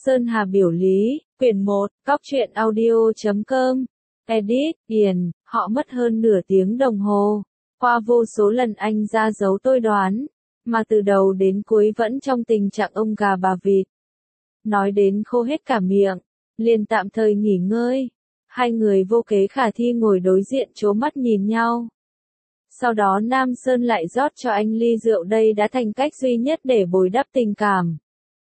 Sơn Hà biểu lý, quyển 1, Cóc truyện audio.com, edit, Điền, họ mất hơn nửa tiếng đồng hồ. Qua vô số lần anh ra dấu tôi đoán, mà từ đầu đến cuối vẫn trong tình trạng ông gà bà vịt. Nói đến khô hết cả miệng, liền tạm thời nghỉ ngơi. Hai người vô kế khả thi ngồi đối diện trố mắt nhìn nhau. Sau đó Nam Sơn lại rót cho anh ly rượu, đây đã thành cách duy nhất để bồi đắp tình cảm.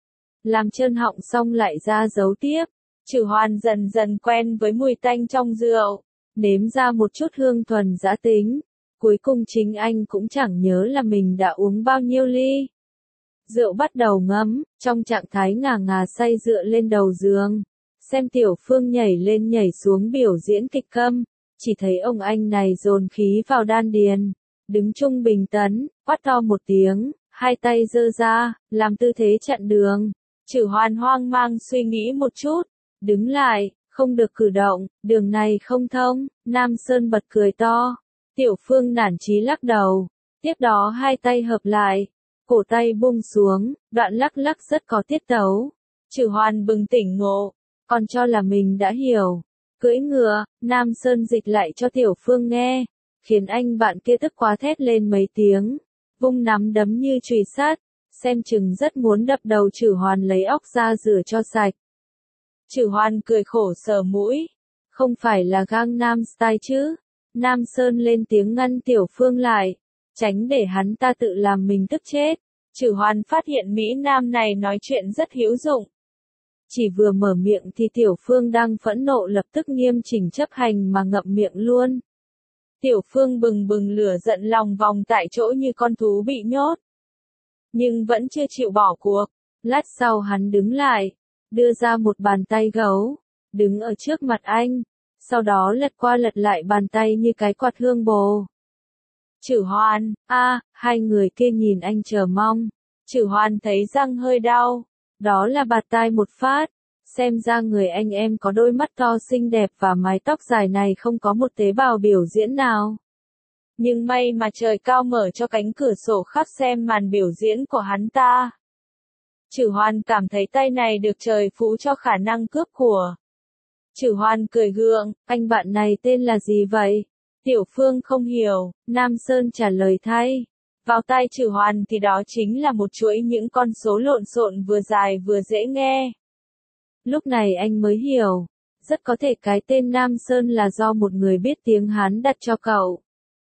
Làm trơn họng xong lại ra dấu tiếp. Trử Hoan dần dần quen với mùi tanh trong rượu, nếm ra một chút hương thuần dã tính. Cuối cùng chính anh cũng chẳng nhớ là mình đã uống bao nhiêu ly. Rượu bắt đầu ngấm, trong trạng thái ngà ngà say dựa lên đầu giường. Xem Tiểu Phương nhảy lên nhảy xuống biểu diễn kịch câm, chỉ thấy ông anh này dồn khí vào đan điền, đứng trung bình tấn, quát to một tiếng, hai tay giơ ra, làm tư thế chặn đường. Trử Hoan hoang mang suy nghĩ một chút, đứng lại, không được cử động, đường này không thông. Nam Sơn bật cười to, Tiểu Phương nản chí lắc đầu, tiếp đó hai tay hợp lại, cổ tay buông xuống, đoạn lắc lắc rất có tiết tấu. Trử Hoan bừng tỉnh ngộ, còn cho là mình đã hiểu. Cưỡi ngựa, Nam Sơn dịch lại cho Tiểu Phương nghe, khiến anh bạn kia tức quá thét lên mấy tiếng, vung nắm đấm như chùy sắt, xem chừng rất muốn đập đầu Trử Hoan lấy óc ra rửa cho sạch. Trử Hoan cười khổ sờ mũi, không phải là Gangnam Style chứ? Nam Sơn lên tiếng ngăn Tiểu Phương lại, tránh để hắn ta tự làm mình tức chết. Trử Hoan phát hiện Mỹ Nam này nói chuyện rất hữu dụng. Chỉ vừa mở miệng thì Tiểu Phương đang phẫn nộ lập tức nghiêm chỉnh chấp hành mà ngậm miệng luôn. Tiểu Phương bừng bừng lửa giận lòng vòng tại chỗ như con thú bị nhốt. Nhưng vẫn chưa chịu bỏ cuộc. Lát sau hắn đứng lại, đưa ra một bàn tay gấu, đứng ở trước mặt anh, sau đó lật qua lật lại bàn tay như cái quạt hương bồ. Trử Hoan, hai người kia nhìn anh chờ mong. Trử Hoan thấy răng hơi đau, đó là bạt tai một phát. Xem ra người anh em có đôi mắt to xinh đẹp và mái tóc dài này không có một tế bào biểu diễn nào. Nhưng may mà trời cao mở cho cánh cửa sổ khắp xem màn biểu diễn của hắn ta. Trử Hoan cảm thấy tay này được trời phú cho khả năng cướp của. Trử Hoan cười gượng, anh bạn này tên là gì vậy? Tiểu Phương không hiểu, Nam Sơn trả lời thay. Vào tai Trử Hoan thì đó chính là một chuỗi những con số lộn xộn vừa dài vừa dễ nghe. Lúc này anh mới hiểu, rất có thể cái tên Nam Sơn là do một người biết tiếng Hán đặt cho cậu.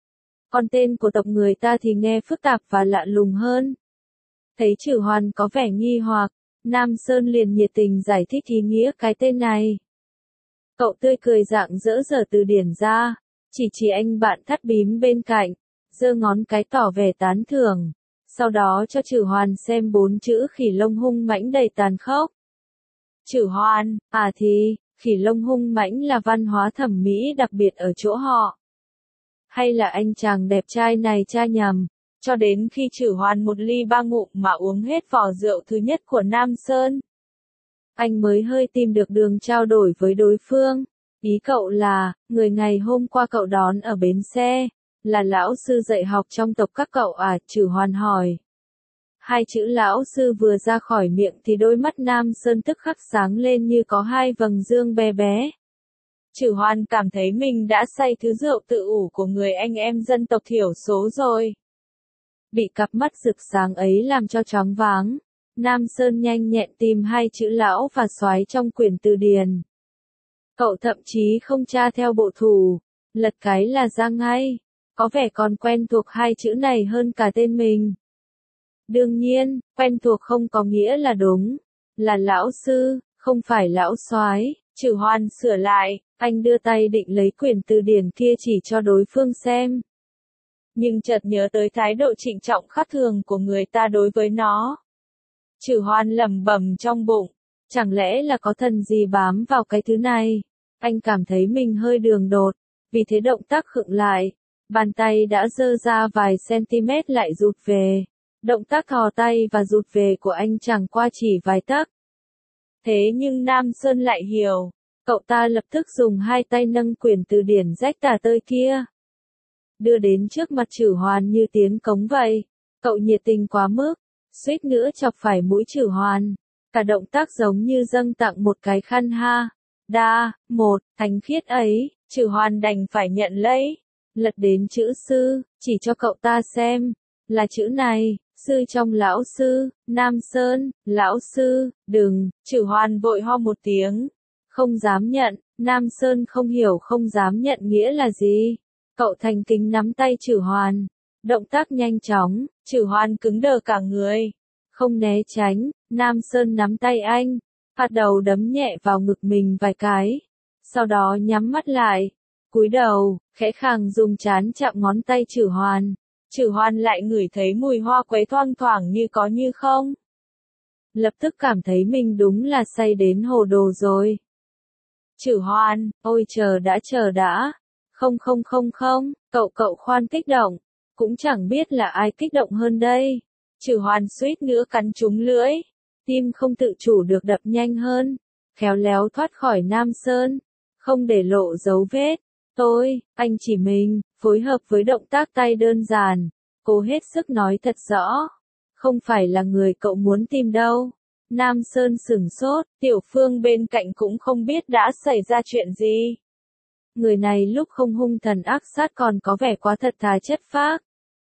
Còn tên của tộc người ta thì nghe phức tạp và lạ lùng hơn. Thấy Trử Hoan có vẻ nghi hoặc, Nam Sơn liền nhiệt tình giải thích ý nghĩa cái tên này. Cậu tươi cười rạng rỡ giở từ điển ra, chỉ anh bạn thắt bím bên cạnh, giơ ngón cái tỏ vẻ tán thưởng, sau đó cho Trử Hoan xem 4 chữ khỉ lông hung mãnh đầy tàn khốc. Trử Hoan, thì, khỉ lông hung mãnh là văn hóa thẩm mỹ đặc biệt ở chỗ họ. Hay là anh chàng đẹp trai này tra nhầm, cho đến khi Trử Hoan một ly 3 ngụm mà uống hết vò rượu thứ nhất của Nam Sơn. Anh mới hơi tìm được đường trao đổi với đối phương. Ý cậu là, người ngày hôm qua cậu đón ở bến xe, là lão sư dạy học trong tộc các cậu à? Trử Hoan hỏi. Hai chữ lão sư vừa ra khỏi miệng thì đôi mắt Nam Sơn tức khắc sáng lên như có hai vầng dương bé bé. Trử Hoan cảm thấy mình đã say thứ rượu tự ủ của người anh em dân tộc thiểu số rồi. Bị cặp mắt rực sáng ấy làm cho choáng váng, Nam Sơn nhanh nhẹn tìm hai chữ lão và soái trong quyển từ điển. Cậu thậm chí không tra theo bộ thủ, lật cái là ra ngay, có vẻ còn quen thuộc hai chữ này hơn cả tên mình. Đương nhiên, quen thuộc không có nghĩa là đúng, là lão sư, không phải lão soái. Trử Hoan sửa lại, anh đưa tay định lấy quyển từ điển kia chỉ cho đối phương xem. Nhưng chợt nhớ tới thái độ trịnh trọng khác thường của người ta đối với nó. Trử Hoan lẩm bẩm trong bụng, chẳng lẽ là có thần gì bám vào cái thứ này? Anh cảm thấy mình hơi đường đột, vì thế động tác khựng lại, bàn tay đã giơ ra vài cm lại rụt về. Động tác thò tay và rụt về của anh chẳng qua chỉ vài tấc. Thế nhưng Nam Sơn lại hiểu, cậu ta lập tức dùng hai tay nâng quyển từ điển rách tả tơi kia, đưa đến trước mặt Trử Hoan như tiến cống vậy. Cậu nhiệt tình quá mức, suýt nữa chọc phải mũi Trử Hoan. Cả động tác giống như dâng tặng một cái khăn ha. Một, thánh khiết ấy, Trử Hoan đành phải nhận lấy. Lật đến chữ sư, chỉ cho cậu ta xem. Là chữ này, sư trong lão sư, Nam Sơn, lão sư, đừng, Trử Hoan vội ho một tiếng. Không dám nhận, Nam Sơn không hiểu không dám nhận nghĩa là gì. Cậu thành kính nắm tay Trử Hoan. Động tác nhanh chóng, Trử Hoan cứng đờ cả người. Không né tránh, Nam Sơn nắm tay anh, bắt đầu đấm nhẹ vào ngực mình vài cái. Sau đó nhắm mắt lại, cúi đầu, khẽ khàng dùng trán chạm ngón tay Trử Hoan. Trử Hoan lại ngửi thấy mùi hoa quế thoang thoảng như có như không. Lập tức cảm thấy mình đúng là say đến hồ đồ rồi. Trử Hoan, ôi chờ đã. Không, cậu khoan kích động. Cũng chẳng biết là ai kích động hơn đây. Trử Hoan suýt nữa cắn trúng lưỡi. Tim không tự chủ được đập nhanh hơn. Khéo léo thoát khỏi Nam Sơn. Không để lộ dấu vết. Anh chỉ mình, phối hợp với động tác tay đơn giản. Cố hết sức nói thật rõ. Không phải là người cậu muốn tìm đâu. Nam Sơn sửng sốt, Tiểu Phương bên cạnh cũng không biết đã xảy ra chuyện gì. Người này lúc không hung thần ác sát còn có vẻ quá thật thà chất phác.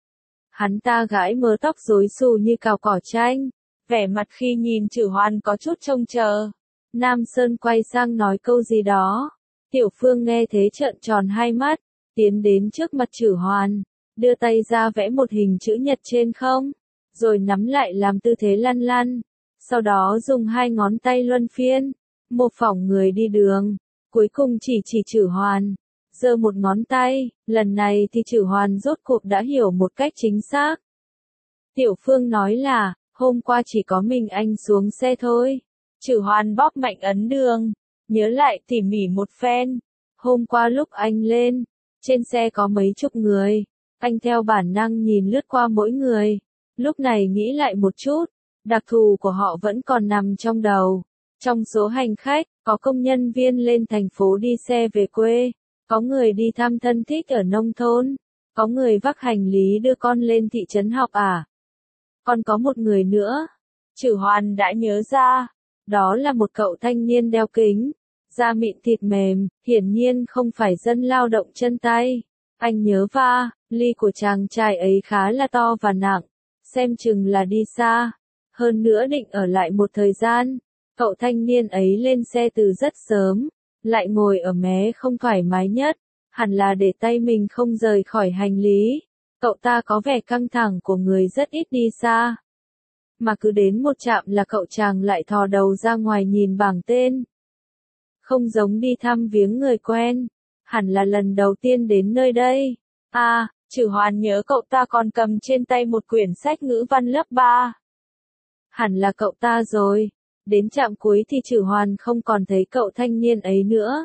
Hắn ta gãi mớ tóc rối xù như cào cỏ tranh. Vẻ mặt khi nhìn Trử Hoan có chút trông chờ. Nam Sơn quay sang nói câu gì đó. Tiểu Phương nghe thế trợn tròn hai mắt. Tiến đến trước mặt Trử Hoan. Đưa tay ra vẽ một hình chữ nhật trên không. Rồi nắm lại làm tư thế lăn lăn. Sau đó dùng hai ngón tay luân phiên. Mô phỏng người đi đường. Cuối cùng chỉ Trử Hoan. Giơ một ngón tay, lần này thì Trử Hoan rốt cuộc đã hiểu một cách chính xác. Tiểu Phương nói là, hôm qua chỉ có mình anh xuống xe thôi. Trử Hoan bóp mạnh ấn đường, nhớ lại tỉ mỉ một phen. Hôm qua lúc anh lên, trên xe có mấy chục người. Anh theo bản năng nhìn lướt qua mỗi người. Lúc này nghĩ lại một chút, đặc thù của họ vẫn còn nằm trong đầu. Trong số hành khách, có công nhân viên lên thành phố đi xe về quê. Có người đi thăm thân thích ở nông thôn. Có người vác hành lý đưa con lên thị trấn học à. Còn có một người nữa. Trử Hoan đã nhớ ra. Đó là một cậu thanh niên đeo kính. Da mịn thịt mềm, hiển nhiên không phải dân lao động chân tay. Anh nhớ ly của chàng trai ấy khá là to và nặng. Xem chừng là đi xa. Hơn nữa định ở lại một thời gian. Cậu thanh niên ấy lên xe từ rất sớm. Lại ngồi ở mé không thoải mái nhất, hẳn là để tay mình không rời khỏi hành lý. Cậu ta có vẻ căng thẳng của người rất ít đi xa. Mà cứ đến một trạm là cậu chàng lại thò đầu ra ngoài nhìn bảng tên. Không giống đi thăm viếng người quen, hẳn là lần đầu tiên đến nơi đây. Trử Hoan nhớ cậu ta còn cầm trên tay một quyển sách ngữ văn lớp 3. Hẳn là cậu ta rồi. Đến trạm cuối thì Trử Hoan không còn thấy cậu thanh niên ấy nữa.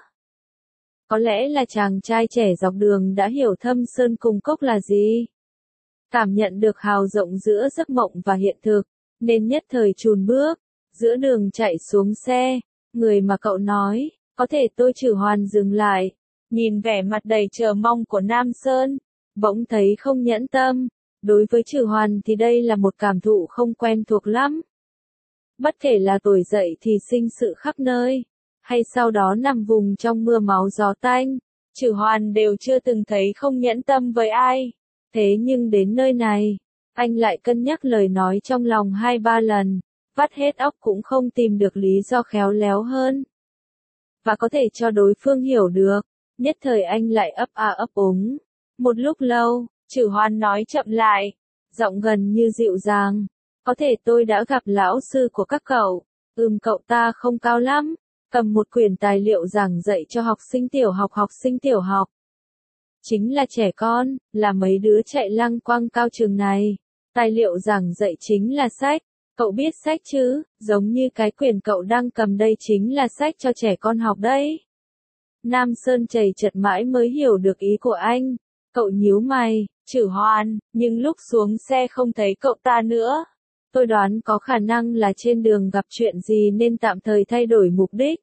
Có lẽ là chàng trai trẻ dọc đường đã hiểu thâm sơn cùng cốc là gì. Cảm nhận được hào rộng giữa giấc mộng và hiện thực, nên nhất thời chùn bước, giữa đường chạy xuống xe. Người mà cậu nói, có thể tôi Trử Hoan dừng lại, nhìn vẻ mặt đầy chờ mong của Nam Sơn, bỗng thấy không nhẫn tâm. Đối với Trử Hoan thì đây là một cảm thụ không quen thuộc lắm. Bất kể là tuổi dậy thì sinh sự khắp nơi, hay sau đó nằm vùng trong mưa máu gió tanh, Trử Hoan đều chưa từng thấy không nhẫn tâm với ai. Thế nhưng đến nơi này, anh lại cân nhắc lời nói trong lòng 2-3 lần, vắt hết óc cũng không tìm được lý do khéo léo hơn. Và có thể cho đối phương hiểu được, nhất thời anh lại ấp úng. Một lúc lâu, Trử Hoan nói chậm lại, giọng gần như dịu dàng. Có thể tôi đã gặp lão sư của các cậu. Cậu ta không cao lắm. Cầm một quyển tài liệu giảng dạy cho học sinh tiểu học. Chính là trẻ con, là mấy đứa chạy lăng quăng cao trường này. Tài liệu giảng dạy chính là sách. Cậu biết sách chứ, giống như cái quyển cậu đang cầm đây chính là sách cho trẻ con học đấy. Nam Sơn chầy chật mãi mới hiểu được ý của anh. Cậu nhíu mày, Trử Hoan, nhưng lúc xuống xe không thấy cậu ta nữa. Tôi đoán có khả năng là trên đường gặp chuyện gì nên tạm thời thay đổi mục đích.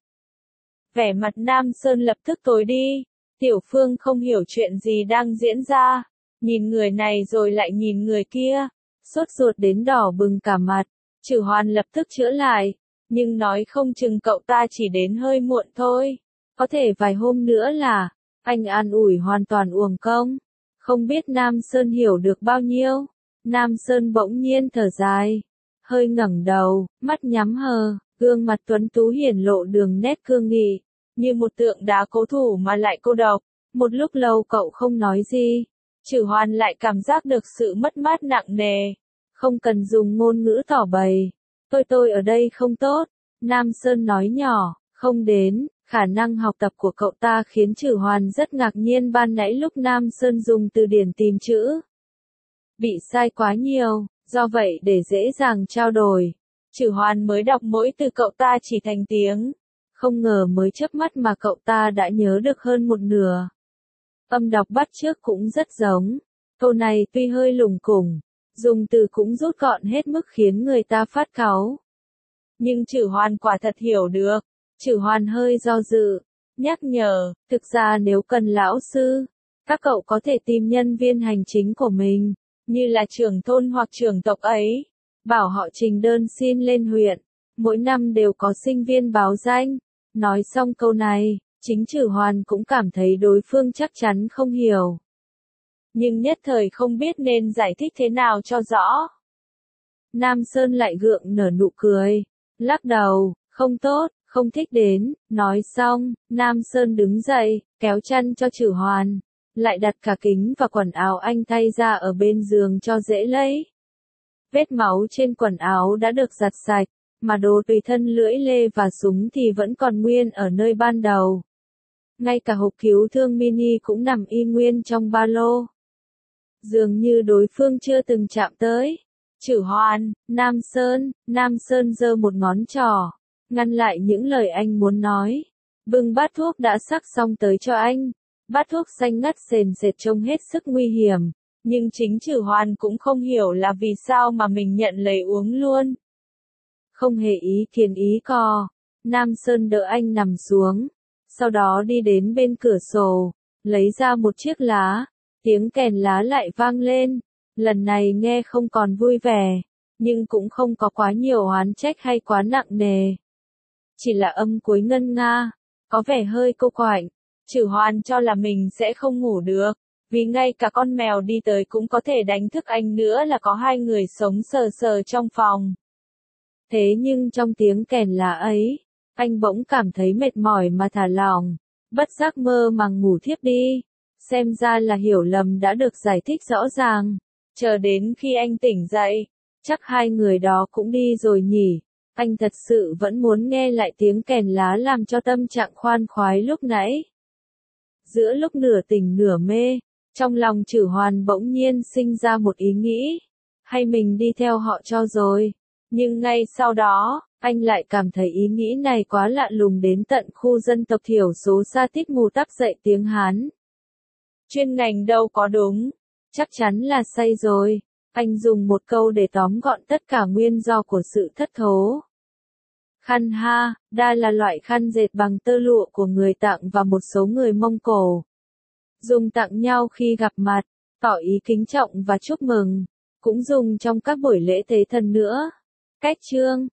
Vẻ mặt Nam Sơn lập tức tối đi. Tiểu Phương không hiểu chuyện gì đang diễn ra. Nhìn người này rồi lại nhìn người kia. Sốt ruột đến đỏ bừng cả mặt. Trử Hoan lập tức chữa lại. Nhưng nói không chừng cậu ta chỉ đến hơi muộn thôi. Có thể vài hôm nữa là, anh an ủi hoàn toàn uổng công. Không biết Nam Sơn hiểu được bao nhiêu. Nam Sơn bỗng nhiên thở dài. Hơi ngẩng đầu, mắt nhắm hờ, gương mặt tuấn tú hiển lộ đường nét cương nghị. Như một tượng đá cố thủ mà lại cô độc. Một lúc lâu cậu không nói gì. Chử Hoan lại cảm giác được sự mất mát nặng nề. Không cần dùng ngôn ngữ tỏ bày. Tôi ở đây không tốt. Nam Sơn nói nhỏ, không đến. Khả năng học tập của cậu ta khiến Chử Hoan rất ngạc nhiên ban nãy lúc Nam Sơn dùng từ điển tìm chữ. Bị sai quá nhiều, do vậy để dễ dàng trao đổi. Chử Hoan mới đọc mỗi từ cậu ta chỉ thành tiếng. Không ngờ mới chớp mắt mà cậu ta đã nhớ được hơn một nửa. Âm đọc bắt chước cũng rất giống. Câu này tuy hơi lủng củng, dùng từ cũng rút gọn hết mức khiến người ta phát cáu. Nhưng Chử Hoan quả thật hiểu được. Chử Hoan hơi do dự, nhắc nhở, thực ra nếu cần lão sư, các cậu có thể tìm nhân viên hành chính của mình, như là trưởng thôn hoặc trưởng tộc ấy, bảo họ trình đơn xin lên huyện, mỗi năm đều có sinh viên báo danh. Nói xong câu này, chính Chử Hoan cũng cảm thấy đối phương chắc chắn không hiểu. Nhưng nhất thời không biết nên giải thích thế nào cho rõ. Nam Sơn lại gượng nở nụ cười, lắc đầu, không tốt. Không thích đến, nói xong, Nam Sơn đứng dậy, kéo chăn cho Chử Hoan, lại đặt cả kính và quần áo anh thay ra ở bên giường cho dễ lấy. Vết máu trên quần áo đã được giặt sạch, mà đồ tùy thân lưỡi lê và súng thì vẫn còn nguyên ở nơi ban đầu. Ngay cả hộp cứu thương mini cũng nằm y nguyên trong ba lô. Dường như đối phương chưa từng chạm tới. Chử Hoan, Nam Sơn giơ một ngón trỏ, ngăn lại những lời anh muốn nói. Bưng bát thuốc đã sắc xong tới cho anh. Bát thuốc xanh ngắt sền sệt trông hết sức nguy hiểm. Nhưng chính Chử Hoan cũng không hiểu là vì sao mà mình nhận lấy uống luôn. Không hề ý kiến ý co. Nam Sơn đỡ anh nằm xuống. Sau đó đi đến bên cửa sổ. Lấy ra một chiếc lá. Tiếng kèn lá lại vang lên. Lần này nghe không còn vui vẻ. Nhưng cũng không có quá nhiều oán trách hay quá nặng nề. Chỉ là âm cuối ngân nga, có vẻ hơi cô quạnh. Chử Hoan cho là mình sẽ không ngủ được, vì ngay cả con mèo đi tới cũng có thể đánh thức anh nữa là có hai người sống sờ sờ trong phòng. Thế nhưng trong tiếng kèn lá ấy, anh bỗng cảm thấy mệt mỏi mà thả lỏng, bất giác mơ màng ngủ thiếp đi. Xem ra là hiểu lầm đã được giải thích rõ ràng. Chờ đến khi anh tỉnh dậy, chắc hai người đó cũng đi rồi nhỉ. Anh thật sự vẫn muốn nghe lại tiếng kèn lá làm cho tâm trạng khoan khoái lúc nãy. Giữa lúc nửa tỉnh nửa mê, trong lòng Chử Hoan bỗng nhiên sinh ra một ý nghĩ. Hay mình đi theo họ cho rồi. Nhưng ngay sau đó, anh lại cảm thấy ý nghĩ này quá lạ lùng đến tận khu dân tộc thiểu số Sa Tích Mù Tắc dạy tiếng Hán. Chuyên ngành đâu có đúng. Chắc chắn là say rồi. Anh dùng một câu để tóm gọn tất cả nguyên do của sự thất thố. Khăn ha, đa là loại khăn dệt bằng tơ lụa của người Tạng và một số người Mông Cổ. Dùng tặng nhau khi gặp mặt, tỏ ý kính trọng và chúc mừng. Cũng dùng trong các buổi lễ tế thần nữa. Cách chương